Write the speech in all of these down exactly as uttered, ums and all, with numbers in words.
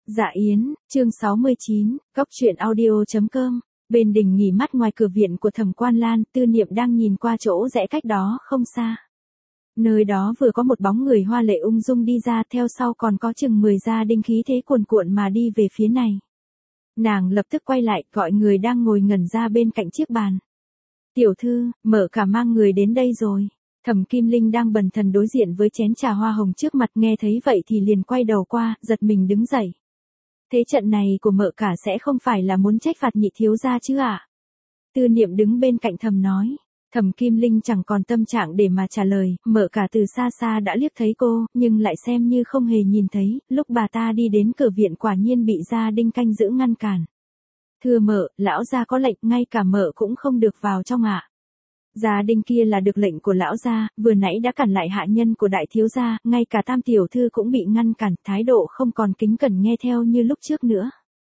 Dạ Yến, chương sáu mươi chín, góc truyện audio chấm com. Bên đình nghỉ mát ngoài cửa viện của Thẩm Quan Lan, Tư Niệm đang nhìn qua chỗ rẽ cách đó không xa. Nơi đó vừa có một bóng người hoa lệ ung dung đi ra, theo sau còn có chừng mười gia đinh khí thế cuồn cuộn mà đi về phía này. Nàng lập tức quay lại, gọi người đang ngồi ngẩn ra bên cạnh chiếc bàn. Tiểu thư, Mở Cả mang người đến đây rồi. Thẩm Kim Linh đang bần thần đối diện với chén trà hoa hồng trước mặt, nghe thấy vậy thì liền quay đầu qua, giật mình đứng dậy. Thế trận này của Mở Cả sẽ không phải là muốn trách phạt nhị thiếu gia chứ ạ? À? Tư Niệm đứng bên cạnh thầm nói. Thẩm Kim Linh chẳng còn tâm trạng để mà trả lời, Mở Cả từ xa xa đã liếc thấy cô, nhưng lại xem như không hề nhìn thấy, lúc bà ta đi đến cửa viện quả nhiên bị gia đinh canh giữ ngăn cản. Thưa Mở, lão gia có lệnh, ngay cả Mở cũng không được vào trong ạ. À? Gia đinh kia là được lệnh của lão gia, vừa nãy đã cản lại hạ nhân của đại thiếu gia, ngay cả tam tiểu thư cũng bị ngăn cản, thái độ không còn kính cẩn nghe theo như lúc trước nữa.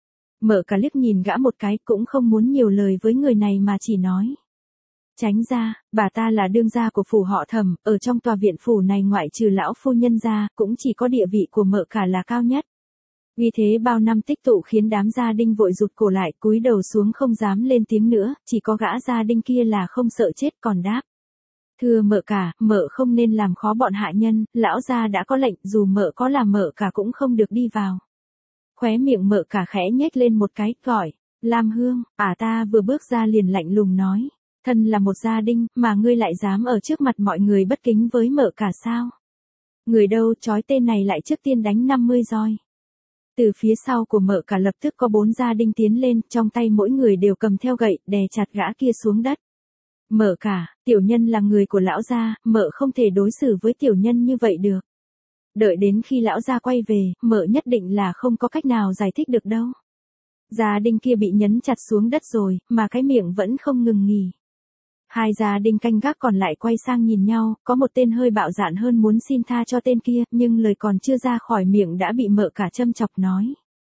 Mở Cả liếc nhìn gã một cái, cũng không muốn nhiều lời với người này mà chỉ nói. Tránh ra, bà ta là đương gia của phủ họ Thẩm, ở trong tòa viện phủ này ngoại trừ lão phu nhân ra, cũng chỉ có địa vị của Mở Cả là cao nhất. Vì thế bao năm tích tụ khiến đám gia đinh vội rụt cổ lại, cúi đầu xuống không dám lên tiếng nữa, chỉ có gã gia đinh kia là không sợ chết còn đáp. Thưa Mở Cả, Mở không nên làm khó bọn hạ nhân, lão gia đã có lệnh, dù Mở có là Mở Cả cũng không được đi vào. Khóe miệng Mở Cả khẽ nhếch lên một cái, gọi, Lam Hương, ả ta vừa bước ra liền lạnh lùng nói, thân là một gia đinh, mà ngươi lại dám ở trước mặt mọi người bất kính với Mở Cả sao? Người đâu trói tên này lại trước tiên đánh năm mươi roi. Từ phía sau của Mở Cả lập tức có bốn gia đinh tiến lên, trong tay mỗi người đều cầm theo gậy, đè chặt gã kia xuống đất. Mở Cả, tiểu nhân là người của lão gia, Mở không thể đối xử với tiểu nhân như vậy được. Đợi đến khi lão gia quay về, Mở nhất định là không có cách nào giải thích được đâu. Gia đinh kia bị nhấn chặt xuống đất rồi, mà cái miệng vẫn không ngừng nghỉ. Hai gia đinh canh gác còn lại quay sang nhìn nhau, có một tên hơi bạo dạn hơn muốn xin tha cho tên kia, nhưng lời còn chưa ra khỏi miệng đã bị Mở Cả châm chọc nói.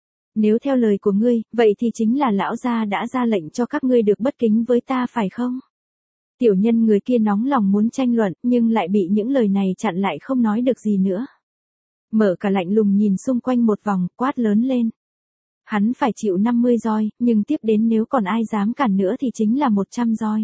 Nếu theo lời của ngươi, vậy thì chính là lão gia đã ra lệnh cho các ngươi được bất kính với ta phải không? Tiểu nhân người kia nóng lòng muốn tranh luận, nhưng lại bị những lời này chặn lại không nói được gì nữa. Mở Cả lạnh lùng nhìn xung quanh một vòng, quát lớn lên. Hắn phải chịu năm mươi roi, nhưng tiếp đến nếu còn ai dám cản nữa thì chính là một trăm roi.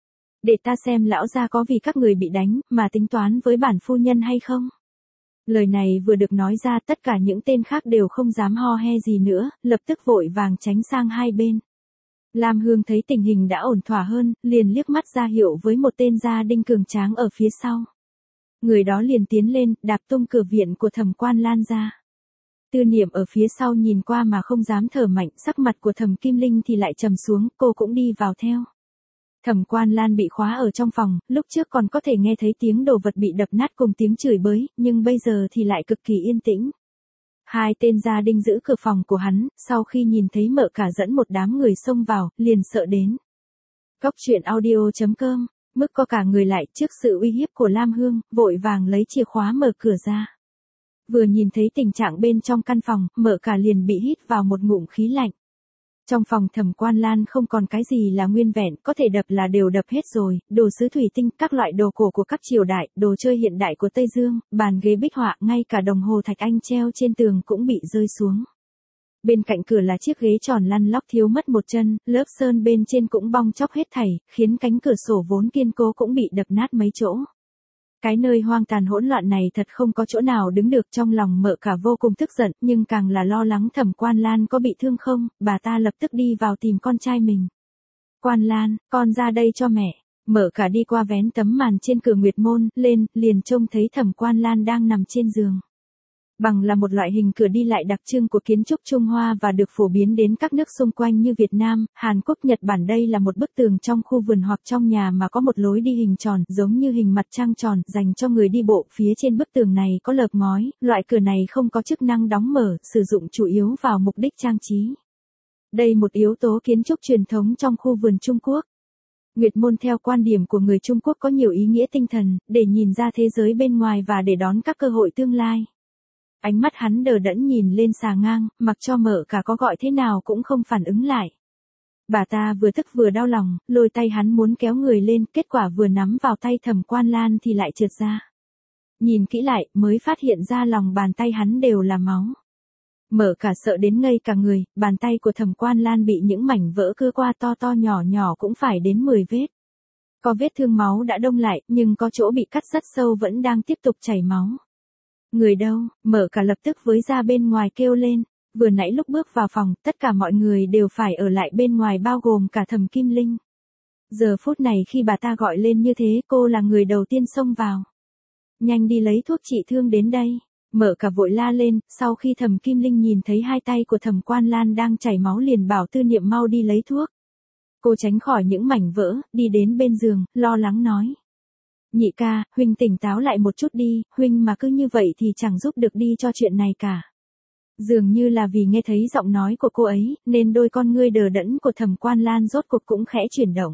Để ta xem lão gia có vì các người bị đánh, mà tính toán với bản phu nhân hay không? Lời này vừa được nói ra, tất cả những tên khác đều không dám ho he gì nữa, lập tức vội vàng tránh sang hai bên. Lam Hương thấy tình hình đã ổn thỏa hơn, liền liếc mắt ra hiệu với một tên gia đinh cường tráng ở phía sau. Người đó liền tiến lên, đạp tung cửa viện của Thẩm Quan Lan ra. Tư Niệm ở phía sau nhìn qua mà không dám thở mạnh, sắc mặt của Thẩm Kim Linh thì lại trầm xuống, cô cũng đi vào theo. Thẩm Quan Lan bị khóa ở trong phòng, lúc trước còn có thể nghe thấy tiếng đồ vật bị đập nát cùng tiếng chửi bới, nhưng bây giờ thì lại cực kỳ yên tĩnh. Hai tên gia đinh giữ cửa phòng của hắn, sau khi nhìn thấy Mở Cả dẫn một đám người xông vào, liền sợ đến. Góc truyện audio chấm com, mức co cả người lại trước sự uy hiếp của Lam Hương, vội vàng lấy chìa khóa mở cửa ra. Vừa nhìn thấy tình trạng bên trong căn phòng, Mở Cả liền bị hít vào một ngụm khí lạnh. Trong phòng Thẩm Quan Lan không còn cái gì là nguyên vẹn, có thể đập là đều đập hết rồi, đồ sứ thủy tinh, các loại đồ cổ của các triều đại, đồ chơi hiện đại của Tây Dương, bàn ghế bích họa, ngay cả đồng hồ thạch anh treo trên tường cũng bị rơi xuống. Bên cạnh cửa là chiếc ghế tròn lăn lóc thiếu mất một chân, lớp sơn bên trên cũng bong chóc hết thảy, khiến cánh cửa sổ vốn kiên cố cũng bị đập nát mấy chỗ. Cái nơi hoang tàn hỗn loạn này thật không có chỗ nào đứng được, trong lòng Mở Cả vô cùng tức giận, nhưng càng là lo lắng Thẩm Quan Lan có bị thương không, bà ta lập tức đi vào tìm con trai mình. Quan Lan, con ra đây cho mẹ. Mở Cả đi qua vén tấm màn trên cửa nguyệt môn, lên, liền trông thấy Thẩm Quan Lan đang nằm trên giường. Bằng là một loại hình cửa đi lại đặc trưng của kiến trúc Trung Hoa và được phổ biến đến các nước xung quanh như Việt Nam, Hàn Quốc, Nhật Bản. Đây là một bức tường trong khu vườn hoặc trong nhà mà có một lối đi hình tròn, giống như hình mặt trăng tròn, dành cho người đi bộ. Phía trên bức tường này có lợp ngói, loại cửa này không có chức năng đóng mở, sử dụng chủ yếu vào mục đích trang trí. Đây một yếu tố kiến trúc truyền thống trong khu vườn Trung Quốc. Nguyệt môn theo quan điểm của người Trung Quốc có nhiều ý nghĩa tinh thần, để nhìn ra thế giới bên ngoài và để đón các cơ hội tương lai. Ánh mắt hắn đờ đẫn nhìn lên xà ngang, mặc cho Mở Cả có gọi thế nào cũng không phản ứng lại. Bà ta vừa tức vừa đau lòng, lôi tay hắn muốn kéo người lên, kết quả vừa nắm vào tay Thẩm Quan Lan thì lại trượt ra. Nhìn kỹ lại, mới phát hiện ra lòng bàn tay hắn đều là máu. Mở Cả sợ đến ngây cả người, bàn tay của Thẩm Quan Lan bị những mảnh vỡ cưa qua to to nhỏ nhỏ cũng phải đến mười vết. Có vết thương máu đã đông lại, nhưng có chỗ bị cắt rất sâu vẫn đang tiếp tục chảy máu. Người đâu? Mở Cả lập tức với ra bên ngoài kêu lên. Vừa nãy lúc bước vào phòng, tất cả mọi người đều phải ở lại bên ngoài bao gồm cả Thẩm Kim Linh. Giờ phút này khi bà ta gọi lên như thế, cô là người đầu tiên xông vào. Nhanh đi lấy thuốc trị thương đến đây. Mở Cả vội la lên, sau khi Thẩm Kim Linh nhìn thấy hai tay của Thẩm Quan Lan đang chảy máu liền bảo Tư Niệm mau đi lấy thuốc. Cô tránh khỏi những mảnh vỡ, đi đến bên giường, lo lắng nói. Nhị ca, huynh tỉnh táo lại một chút đi, huynh mà cứ như vậy thì chẳng giúp được đi cho chuyện này cả. Dường như là vì nghe thấy giọng nói của cô ấy, nên đôi con ngươi đờ đẫn của Thẩm Quan Lan rốt cuộc cũng khẽ chuyển động.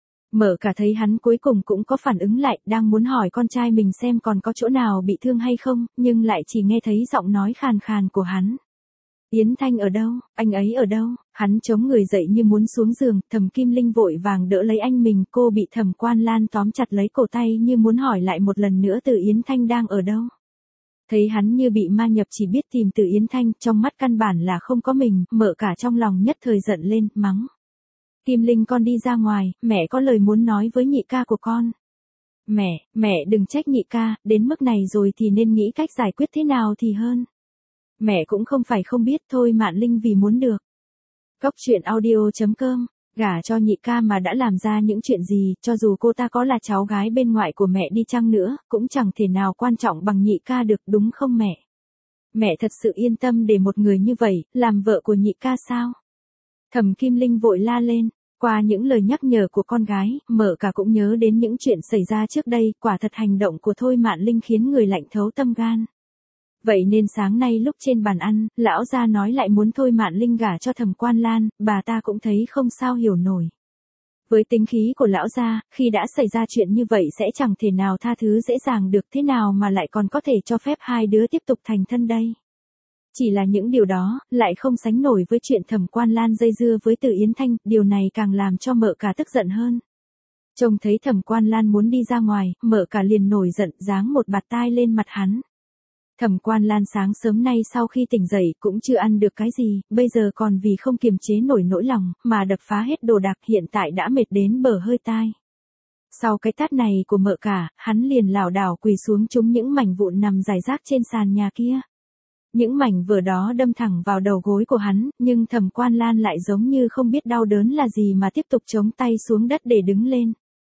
Mở Cả thấy hắn cuối cùng cũng có phản ứng lại, đang muốn hỏi con trai mình xem còn có chỗ nào bị thương hay không, nhưng lại chỉ nghe thấy giọng nói khàn khàn của hắn. Yến Thanh ở đâu, anh ấy ở đâu? Hắn chống người dậy như muốn xuống giường, Thẩm Kim Linh vội vàng đỡ lấy anh mình, cô bị Thẩm Quan Lan tóm chặt lấy cổ tay như muốn hỏi lại một lần nữa Từ Yến Thanh đang ở đâu. Thấy hắn như bị ma nhập chỉ biết tìm Từ Yến Thanh, trong mắt căn bản là không có mình, Mở Cả trong lòng nhất thời giận lên, mắng. Kim Linh con đi ra ngoài, mẹ có lời muốn nói với nhị ca của con. Mẹ, mẹ đừng trách nhị ca, đến mức này rồi thì nên nghĩ cách giải quyết thế nào thì hơn. Mẹ cũng không phải không biết thôi Mạn Linh vì muốn được. Cốc truyện audio chấm com, gả cho nhị ca mà đã làm ra những chuyện gì, cho dù cô ta có là cháu gái bên ngoại của mẹ đi chăng nữa, cũng chẳng thể nào quan trọng bằng nhị ca được đúng không mẹ? Mẹ thật sự yên tâm để một người như vậy, làm vợ của nhị ca sao? Thẩm Kim Linh vội la lên. Qua những lời nhắc nhở của con gái, Mở Cả cũng nhớ đến những chuyện xảy ra trước đây, quả thật hành động của Thôi Mạn Linh khiến người lạnh thấu tâm gan. Vậy nên sáng nay lúc trên bàn ăn, lão gia nói lại muốn Thôi Mạn Linh gả cho Thẩm Quan Lan, bà ta cũng thấy không sao hiểu nổi. Với tính khí của lão gia, khi đã xảy ra chuyện như vậy sẽ chẳng thể nào tha thứ dễ dàng được, thế nào mà lại còn có thể cho phép hai đứa tiếp tục thành thân đây. Chỉ là những điều đó, lại không sánh nổi với chuyện Thẩm Quan Lan dây dưa với Từ Yến Thanh, điều này càng làm cho Mở Cả tức giận hơn. Trông thấy Thẩm Quan Lan muốn đi ra ngoài, Mở Cả liền nổi giận, giáng một bạt tai lên mặt hắn. Thẩm Quan Lan sáng sớm nay sau khi tỉnh dậy cũng chưa ăn được cái gì, bây giờ còn vì không kiềm chế nổi nỗi lòng, mà đập phá hết đồ đạc, hiện tại đã mệt đến bờ hơi tai. Sau cái tát này của Mở Cả, hắn liền lảo đảo quỳ xuống trúng những mảnh vụn nằm rải rác trên sàn nhà kia. Những mảnh vỡ đó đâm thẳng vào đầu gối của hắn, nhưng Thẩm Quan Lan lại giống như không biết đau đớn là gì mà tiếp tục chống tay xuống đất để đứng lên.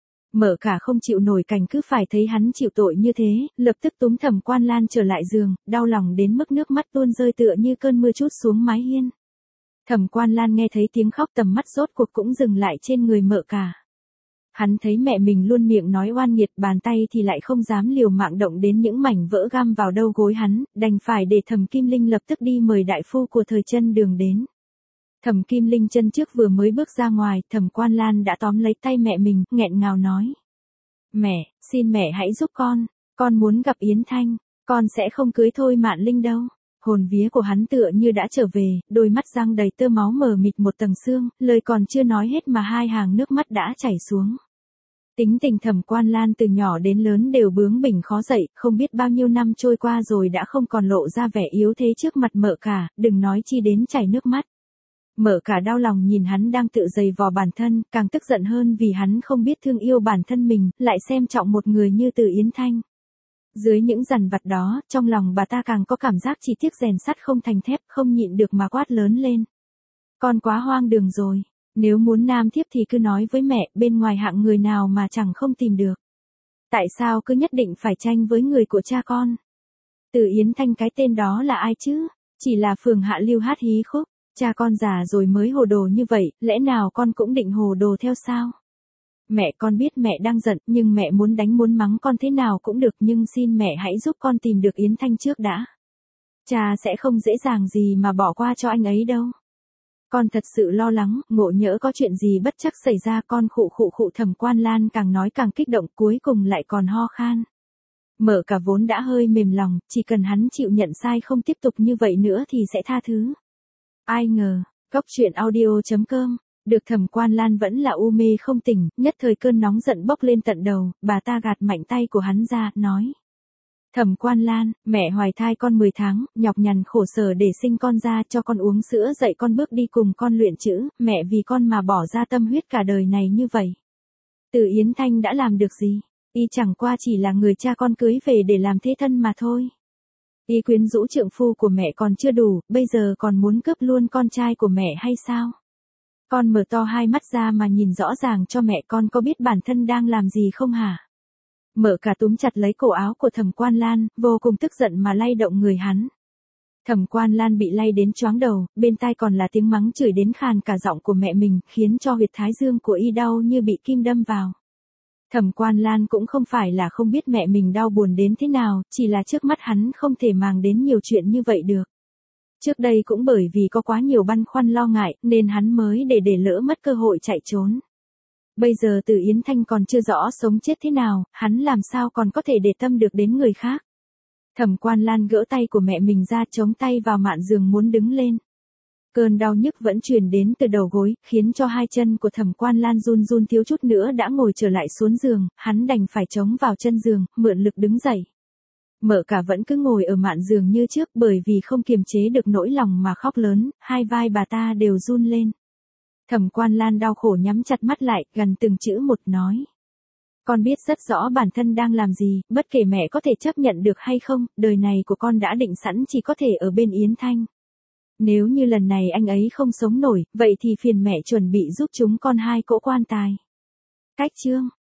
Mở Cả không chịu nổi cảnh cứ phải thấy hắn chịu tội như thế, lập tức túm Thẩm Quan Lan trở lại giường, đau lòng đến mức nước mắt tuôn rơi tựa như cơn mưa trút xuống mái hiên. Thẩm Quan Lan nghe thấy tiếng khóc tầm mắt rốt cuộc cũng dừng lại trên người Mở Cả. Hắn thấy mẹ mình luôn miệng nói oan nghiệt, bàn tay thì lại không dám liều mạng động đến những mảnh vỡ găm vào đầu gối hắn, đành phải để Thẩm Kim Linh lập tức đi mời đại phu của Thời Chân Đường đến. Thẩm Kim Linh chân trước vừa mới bước ra ngoài, Thẩm Quan Lan đã tóm lấy tay mẹ mình, nghẹn ngào nói. Mẹ, xin mẹ hãy giúp con, con muốn gặp Yến Thanh, con sẽ không cưới Thôi Mạn Linh đâu. Hồn vía của hắn tựa như đã trở về, đôi mắt răng đầy tơ máu mờ mịt một tầng xương, lời còn chưa nói hết mà hai hàng nước mắt đã chảy xuống. Tính tình Thẩm Quan Lan từ nhỏ đến lớn đều bướng bỉnh khó dậy, không biết bao nhiêu năm trôi qua rồi đã không còn lộ ra vẻ yếu thế trước mặt Mở Cả, đừng nói chi đến chảy nước mắt. Mở Cả đau lòng nhìn hắn đang tự giày vò bản thân, càng tức giận hơn vì hắn không biết thương yêu bản thân mình, lại xem trọng một người như Từ Yến Thanh. Dưới những dằn vặt đó, trong lòng bà ta càng có cảm giác chỉ tiếc rèn sắt không thành thép, không nhịn được mà quát lớn lên. Con quá hoang đường rồi, nếu muốn nam thiếp thì cứ nói với mẹ, bên ngoài hạng người nào mà chẳng không tìm được. Tại sao cứ nhất định phải tranh với người của cha con? Từ Yến Thanh cái tên đó là ai chứ? Chỉ là phường hạ lưu hát hí khúc, cha con già rồi mới hồ đồ như vậy, lẽ nào con cũng định hồ đồ theo sao? Mẹ con biết mẹ đang giận, nhưng mẹ muốn đánh muốn mắng con thế nào cũng được, nhưng xin mẹ hãy giúp con tìm được Yến Thanh trước đã. Cha sẽ không dễ dàng gì mà bỏ qua cho anh ấy đâu. Con thật sự lo lắng, ngộ nhỡ có chuyện gì bất trắc xảy ra, con khụ khụ khụ. Thẩm Quan Lan càng nói càng kích động, cuối cùng lại còn ho khan. Mở Cả vốn đã hơi mềm lòng, chỉ cần hắn chịu nhận sai không tiếp tục như vậy nữa thì sẽ tha thứ. Ai ngờ, cốc truyện audio chấm com, được Thẩm Quan Lan vẫn là u mê không tỉnh, nhất thời cơn nóng giận bốc lên tận đầu, bà ta gạt mạnh tay của hắn ra, nói. Thẩm Quan Lan, mẹ hoài thai con mười tháng, nhọc nhằn khổ sở để sinh con ra, cho con uống sữa, dạy con bước đi, cùng con luyện chữ, mẹ vì con mà bỏ ra tâm huyết cả đời này như vậy. Từ Yến Thanh đã làm được gì? Y chẳng qua chỉ là người cha con cưới về để làm thế thân mà thôi. Y quyến rũ trượng phu của mẹ còn chưa đủ, bây giờ còn muốn cướp luôn con trai của mẹ hay sao? Con mở to hai mắt ra mà nhìn rõ ràng cho mẹ, con có biết bản thân đang làm gì không hả? Mở cả túm chặt lấy cổ áo của Thẩm Quan Lan, vô cùng tức giận mà lay động người hắn. Thẩm Quan Lan bị lay đến choáng đầu, bên tai còn là tiếng mắng chửi đến khàn cả giọng của mẹ mình, khiến cho huyệt thái dương của y đau như bị kim đâm vào. Thẩm Quan Lan cũng không phải là không biết mẹ mình đau buồn đến thế nào, chỉ là trước mắt hắn không thể màng đến nhiều chuyện như vậy được. Trước đây cũng bởi vì có quá nhiều băn khoăn lo ngại, nên hắn mới để để lỡ mất cơ hội chạy trốn. Bây giờ Từ Yến Thanh còn chưa rõ sống chết thế nào, hắn làm sao còn có thể để tâm được đến người khác. Thẩm Quan Lan gỡ tay của mẹ mình ra, chống tay vào mạn giường muốn đứng lên. Cơn đau nhức vẫn truyền đến từ đầu gối, khiến cho hai chân của Thẩm Quan Lan run run, thiếu chút nữa đã ngồi trở lại xuống giường, hắn đành phải chống vào chân giường, mượn lực đứng dậy. Mở cả vẫn cứ ngồi ở mạn giường như trước, bởi vì không kiềm chế được nỗi lòng mà khóc lớn, hai vai bà ta đều run lên. Thẩm Quan Lan đau khổ nhắm chặt mắt lại, gần từng chữ một nói. Con biết rất rõ bản thân đang làm gì, bất kể mẹ có thể chấp nhận được hay không, đời này của con đã định sẵn chỉ có thể ở bên Yến Thanh. Nếu như lần này anh ấy không sống nổi, vậy thì phiền mẹ chuẩn bị giúp chúng con hai cỗ quan tài. Cách chương